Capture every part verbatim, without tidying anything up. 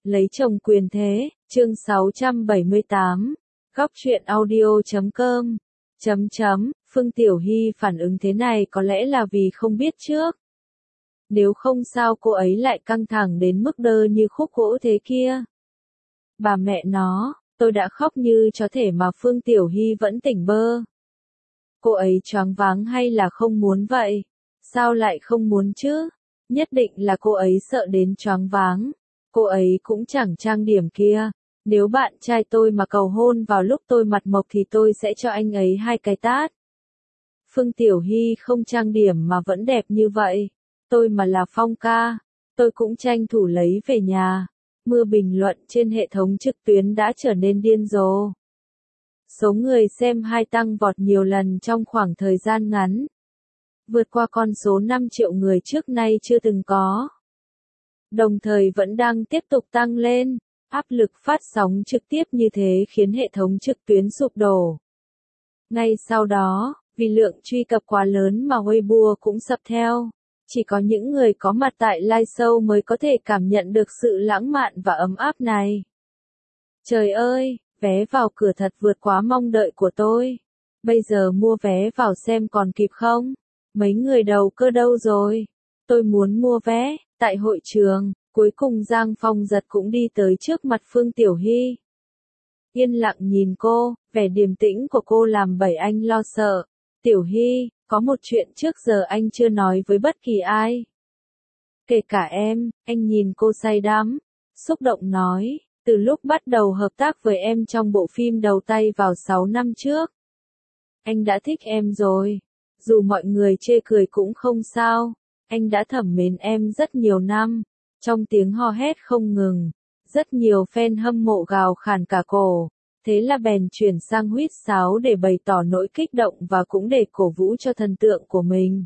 Lấy chồng quyền thế, chương sáu trăm bảy mươi tám, góc truyện audio chấm com, chấm chấm, Phương Tiểu Hy phản ứng thế này có lẽ là vì không biết trước. Nếu không sao cô ấy lại căng thẳng đến mức đơ như khúc gỗ thế kia. Bà mẹ nó, tôi đã khóc như chó thể mà Phương Tiểu Hy vẫn tỉnh bơ. Cô ấy choáng váng hay là không muốn vậy? Sao lại không muốn chứ? Nhất định là cô ấy sợ đến choáng váng. Cô ấy cũng chẳng trang điểm kia. Nếu bạn trai tôi mà cầu hôn vào lúc tôi mặt mộc thì tôi sẽ cho anh ấy hai cái tát. Phương Tiểu Hy không trang điểm mà vẫn đẹp như vậy. Tôi mà là Phong ca, tôi cũng tranh thủ lấy về nhà. Mưa bình luận trên hệ thống trực tuyến đã trở nên điên rồ. Số người xem hai tăng vọt nhiều lần trong khoảng thời gian ngắn. Vượt qua con số năm triệu người trước nay chưa từng có. Đồng thời vẫn đang tiếp tục tăng lên, áp lực phát sóng trực tiếp như thế khiến hệ thống trực tuyến sụp đổ. Ngay sau đó, vì lượng truy cập quá lớn mà Weibo cũng sập theo. Chỉ có những người có mặt tại live show mới có thể cảm nhận được sự lãng mạn và ấm áp này. Trời ơi, vé vào cửa thật vượt quá mong đợi của tôi. Bây giờ mua vé vào xem còn kịp không? Mấy người đầu cơ đâu rồi? Tôi muốn mua vé. Tại hội trường, cuối cùng Giang Phong Giật cũng đi tới trước mặt Phương Tiểu Hy. Yên lặng nhìn cô, vẻ điềm tĩnh của cô làm bảy anh lo sợ. Tiểu Hy, có một chuyện trước giờ anh chưa nói với bất kỳ ai. Kể cả em, anh nhìn cô say đắm, xúc động nói, từ lúc bắt đầu hợp tác với em trong bộ phim đầu tay vào sáu năm trước. Anh đã thích em rồi, dù mọi người chê cười cũng không sao. Anh đã thẩm mến em rất nhiều năm, trong tiếng hò hét không ngừng, rất nhiều fan hâm mộ gào khàn cả cổ, thế là bèn chuyển sang huýt sáo để bày tỏ nỗi kích động và cũng để cổ vũ cho thần tượng của mình.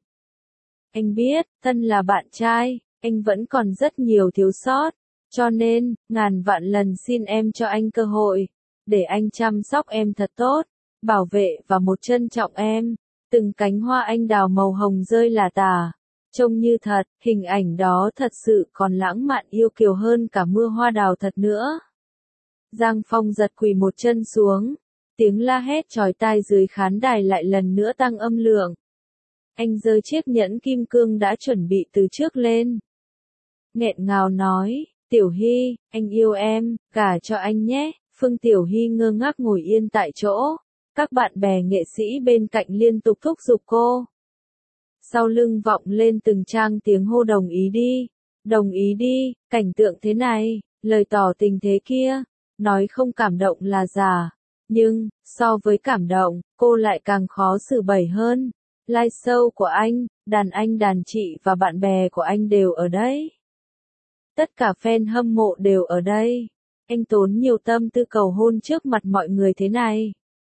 Anh biết, thân là bạn trai, anh vẫn còn rất nhiều thiếu sót, cho nên, ngàn vạn lần xin em cho anh cơ hội, để anh chăm sóc em thật tốt, bảo vệ và một trân trọng em, từng cánh hoa anh đào màu hồng rơi lả tả. Trông như thật, hình ảnh đó thật sự còn lãng mạn yêu kiều hơn cả mưa hoa đào thật nữa. Giang Phong Giật quỳ một chân xuống, tiếng la hét chói tai dưới khán đài lại lần nữa tăng âm lượng. Anh giơ chiếc nhẫn kim cương đã chuẩn bị từ trước lên. Nghẹn ngào nói, Tiểu Hy, anh yêu em, gả cho anh nhé. Phương Tiểu Hy ngơ ngác ngồi yên tại chỗ, các bạn bè nghệ sĩ bên cạnh liên tục thúc giục cô. Sau lưng vọng lên từng trang tiếng hô đồng ý đi, đồng ý đi, cảnh tượng thế này, lời tỏ tình thế kia, nói không cảm động là giả, nhưng, so với cảm động, cô lại càng khó xử bày hơn. Live show của anh, đàn anh đàn chị và bạn bè của anh đều ở đây. Tất cả fan hâm mộ đều ở đây. Anh tốn nhiều tâm tư cầu hôn trước mặt mọi người thế này.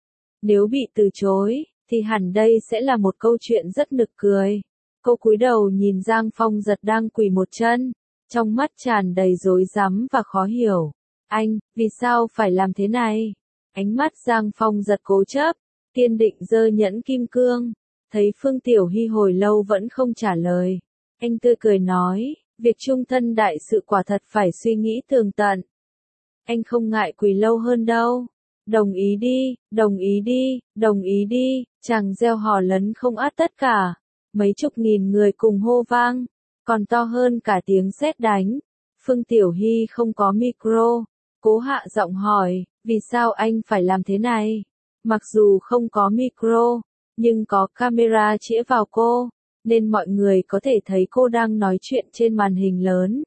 Nếu bị từ chối, thì hẳn đây sẽ là một câu chuyện rất nực cười. Cô cúi đầu nhìn Giang Phong Giật đang quỳ một chân, trong mắt tràn đầy rối rắm và khó hiểu. Anh, vì sao phải làm thế này? Ánh mắt Giang Phong Giật cố chấp, kiên định giơ nhẫn kim cương. Thấy Phương Tiểu Hy hồi lâu vẫn không trả lời. Anh tươi cười nói, việc chung thân đại sự quả thật phải suy nghĩ tường tận. Anh không ngại quỳ lâu hơn đâu. Đồng ý đi, đồng ý đi, đồng ý đi, chàng reo hò lấn không át tất cả. Mấy chục nghìn người cùng hô vang, còn to hơn cả tiếng sét đánh. Phương Tiểu Hy không có micro, cố hạ giọng hỏi, vì sao anh phải làm thế này? Mặc dù không có micro, nhưng có camera chĩa vào cô, nên mọi người có thể thấy cô đang nói chuyện trên màn hình lớn.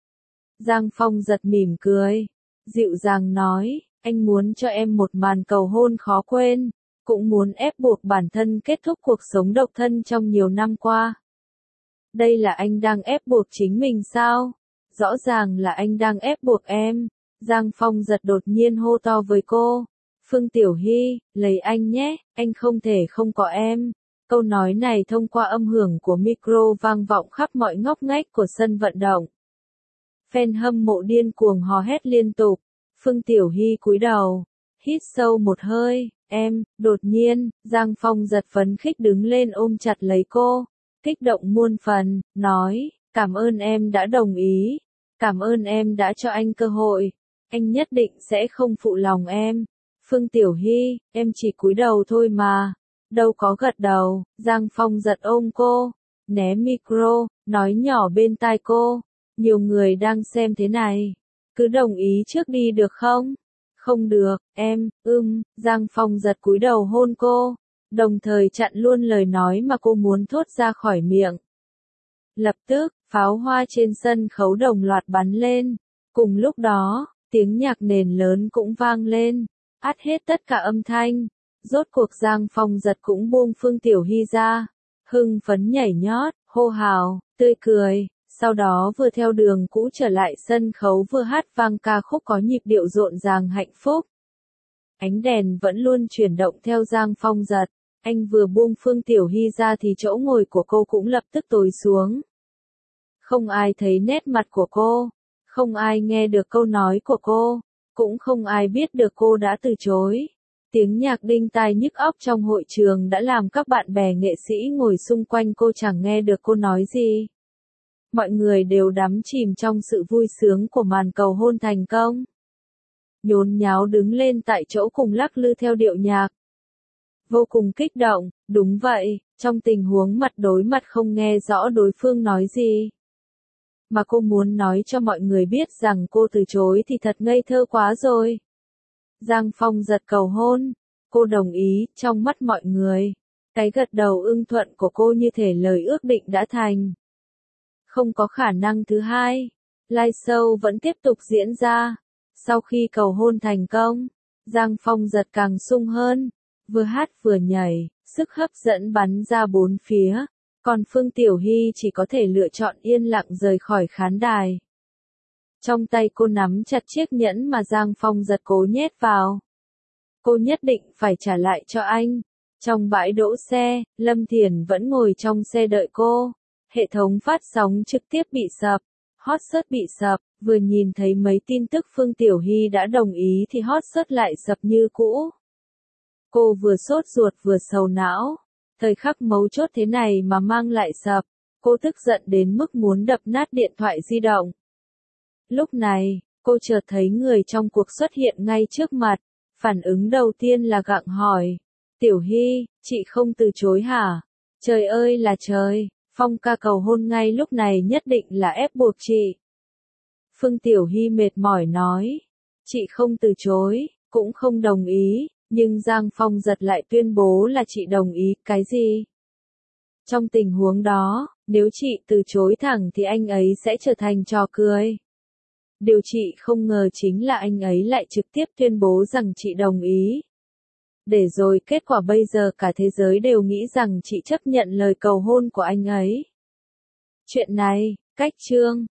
Giang Phong Giật mỉm cười, dịu dàng nói, anh muốn cho em một màn cầu hôn khó quên, cũng muốn ép buộc bản thân kết thúc cuộc sống độc thân trong nhiều năm qua. Đây là anh đang ép buộc chính mình sao? Rõ ràng là anh đang ép buộc em. Giang Phong Giật đột nhiên hô to với cô. Phương Tiểu Hy, lấy anh nhé, anh không thể không có em. Câu nói này thông qua âm hưởng của micro vang vọng khắp mọi ngóc ngách của sân vận động. Fan hâm mộ điên cuồng hò hét liên tục. Phương Tiểu Hy cúi đầu, hít sâu một hơi, em, đột nhiên, Giang Phong Giật phấn khích đứng lên ôm chặt lấy cô, kích động muôn phần, nói, cảm ơn em đã đồng ý, Cảm ơn em đã cho anh cơ hội. Anh nhất định sẽ không phụ lòng em. Phương Tiểu Hy, em chỉ cúi đầu thôi mà. Đâu có gật đầu. Giang Phong giật ôm cô, né micro, nói nhỏ bên tai cô. Nhiều người đang xem thế này. Cứ đồng ý trước đi được không? Không được, em, ưm, Giang Phong giật cúi đầu hôn cô, đồng thời chặn luôn lời nói mà cô muốn thốt ra khỏi miệng. Lập tức, pháo hoa trên sân khấu đồng loạt bắn lên. Cùng lúc đó, tiếng nhạc nền lớn cũng vang lên, át hết tất cả âm thanh. Rốt cuộc Giang Phong giật cũng buông Phương Tiểu Hy ra, hưng phấn nhảy nhót, hô hào, tươi cười. Sau đó vừa theo đường cũ trở lại sân khấu vừa hát vang ca khúc có nhịp điệu rộn ràng hạnh phúc. Ánh đèn vẫn luôn chuyển động theo Giang Phong giật. Anh vừa buông Phương Tiểu Hy ra thì chỗ ngồi của cô cũng lập tức tối xuống. Không ai thấy nét mặt của cô, không ai nghe được câu nói của cô, cũng không ai biết được cô đã từ chối. Tiếng nhạc đinh tai nhức óc trong hội trường đã làm các bạn bè nghệ sĩ ngồi xung quanh cô chẳng nghe được cô nói gì. Mọi người đều đắm chìm trong sự vui sướng của màn cầu hôn thành công. Nhốn nháo đứng lên tại chỗ cùng lắc lư theo điệu nhạc. Vô cùng kích động, đúng vậy, trong tình huống mặt đối mặt không nghe rõ đối phương nói gì. Mà cô muốn nói cho mọi người biết rằng cô từ chối thì thật ngây thơ quá rồi. Giang Phong giật cầu hôn, cô đồng ý, trong mắt mọi người. Cái gật đầu ưng thuận của cô như thể lời ước định đã thành. Không có khả năng thứ hai. Live show vẫn tiếp tục diễn ra. Sau khi cầu hôn thành công, Giang Phong giật càng sung hơn, vừa hát vừa nhảy, sức hấp dẫn bắn ra bốn phía, còn Phương Tiểu Hy chỉ có thể lựa chọn yên lặng rời khỏi khán đài. Trong tay cô nắm chặt chiếc nhẫn mà Giang Phong giật cố nhét vào. Cô nhất định phải trả lại cho anh. Trong bãi đỗ xe, Lâm Thiển vẫn ngồi trong xe đợi cô. Hệ thống phát sóng trực tiếp bị sập, hot search bị sập, vừa nhìn thấy mấy tin tức Phương Tiểu Hy đã đồng ý thì hot search lại sập như cũ. Cô vừa sốt ruột vừa sầu não, thời khắc mấu chốt thế này mà mang lại sập, cô tức giận đến mức muốn đập nát điện thoại di động. Lúc này, cô chợt thấy người trong cuộc xuất hiện ngay trước mặt, phản ứng đầu tiên là gặng hỏi, Tiểu Hy, chị không từ chối hả? Trời ơi là trời! Phong ca cầu hôn ngay lúc này nhất định là ép buộc chị. Phương Tiểu Hy mệt mỏi nói. Chị không từ chối, cũng không đồng ý, nhưng Giang Phong giật lại tuyên bố là chị đồng ý, cái gì? Trong tình huống đó, nếu chị từ chối thẳng thì anh ấy sẽ trở thành trò cười. Điều chị không ngờ chính là anh ấy lại trực tiếp tuyên bố rằng chị đồng ý. Để rồi kết quả bây giờ cả thế giới đều nghĩ rằng chị chấp nhận lời cầu hôn của anh ấy. Chuyện này, cách chương.